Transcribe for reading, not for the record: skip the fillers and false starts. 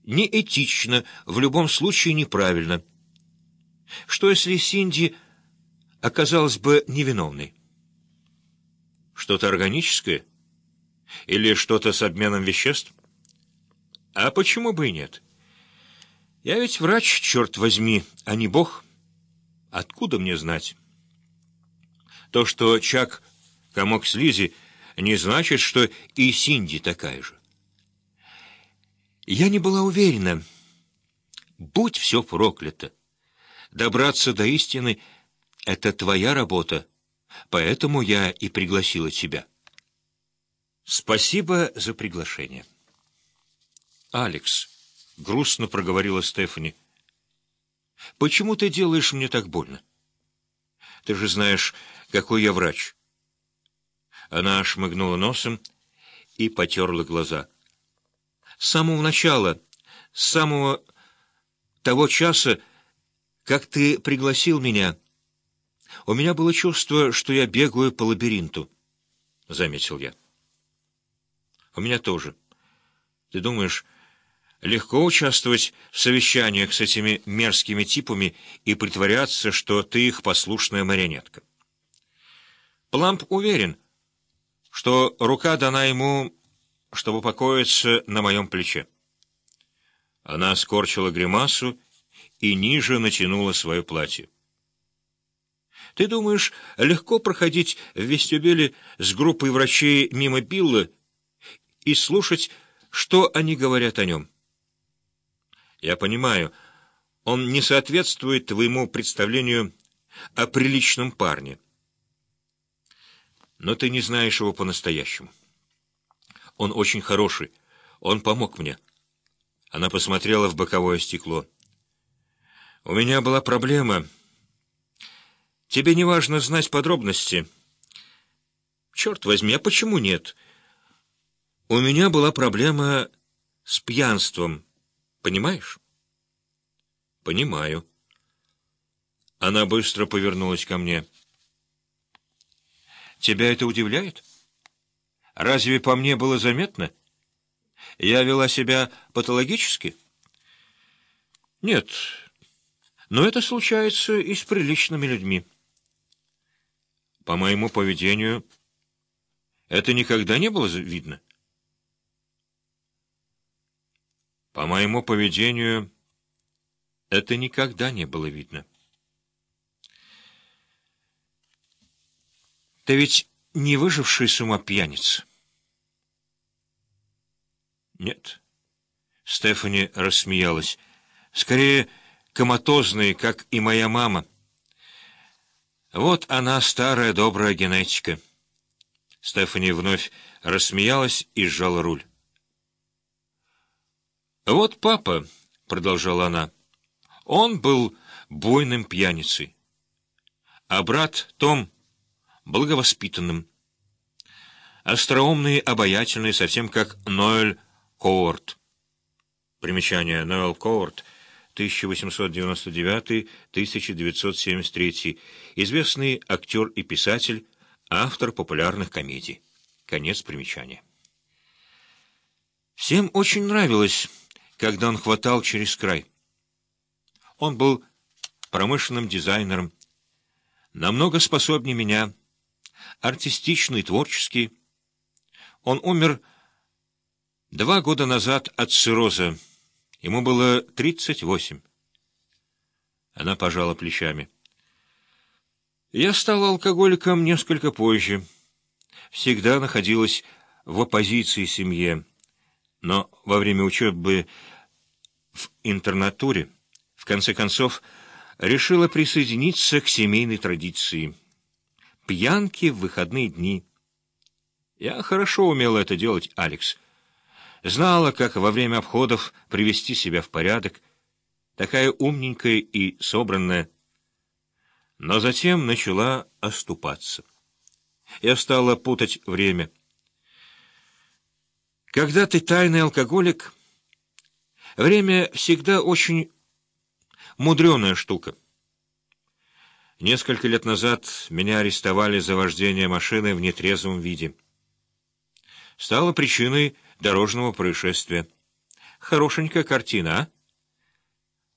неэтично, в любом случае неправильно. Что если Синди оказалась бы невиновной? Что-то органическое? Или что-то с обменом веществ? А почему бы и нет? Я ведь врач, черт возьми, а не бог. Откуда мне знать? То, что Чак — комок слизи, не значит, что и Синди такая же. Я не была уверена. Будь все проклято. Добраться до истины — это твоя работа, поэтому я и пригласила тебя. Спасибо за приглашение. Алекс, — грустно проговорила Стефани, — почему ты делаешь мне так больно? Ты же знаешь, какой я врач. Она шмыгнула носом и потерла глаза. С самого начала, с самого того часа, как ты пригласил меня, у меня было чувство, что я бегаю по лабиринту, — заметил я. У меня тоже. Ты думаешь, легко участвовать в совещаниях с этими мерзкими типами и притворяться, что ты их послушная марионетка? Пламп уверен, что рука дана ему, чтобы покоиться на моем плече. Она скорчила гримасу и ниже натянула свое платье. Ты думаешь, легко проходить в вестибюле с группой врачей мимо Билла и слушать, что они говорят о нем? Я понимаю, он не соответствует твоему представлению о приличном парне. Но ты не знаешь его по-настоящему. Он очень хороший. Он помог мне. Она посмотрела в боковое стекло. У меня была проблема. Тебе не важно знать подробности. Черт возьми, а почему нет? У меня была проблема с пьянством. Понимаешь? Понимаю. Она быстро повернулась ко мне. Тебя это удивляет? Разве по мне было заметно? Я вела себя патологически? Нет, но это случается и с приличными людьми. По моему поведению это никогда не было видно. По моему поведению это никогда не было видно. Ты ведь не выживший с ума пьяница? Нет. Стефани рассмеялась. Скорее, коматозный, как и моя мама. Вот она, старая добрая генетика. Стефани вновь рассмеялась и сжала руль. Вот папа, — продолжала она, — он был буйным пьяницей, а брат Том — благовоспитанным, остроумный, обаятельный, совсем как Ноэль Коуард. Примечание: Ноэль Коуард, 1899-1973, известный актер и писатель, автор популярных комедий. Конец примечания. Всем очень нравилось, когда он хватал через край. Он был промышленным дизайнером, намного способнее меня, артистичный, творческий. Он умер 2 года назад от цирроза. Ему было 38. Она пожала плечами. Я стала алкоголиком несколько позже. Всегда находилась в оппозиции семье, но во время учебы в интернатуре в конце концов решила присоединиться к семейной традиции. Пьянки в выходные дни. Я хорошо умела это делать, Алекс. Знала, как во время обходов привести себя в порядок, такая умненькая и собранная. Но затем начала оступаться. Я стала путать время. Когда ты тайный алкоголик, время всегда очень мудреная штука. Несколько лет назад меня арестовали за вождение машины в нетрезвом виде. Стало причиной дорожного происшествия. Хорошенькая картина, а?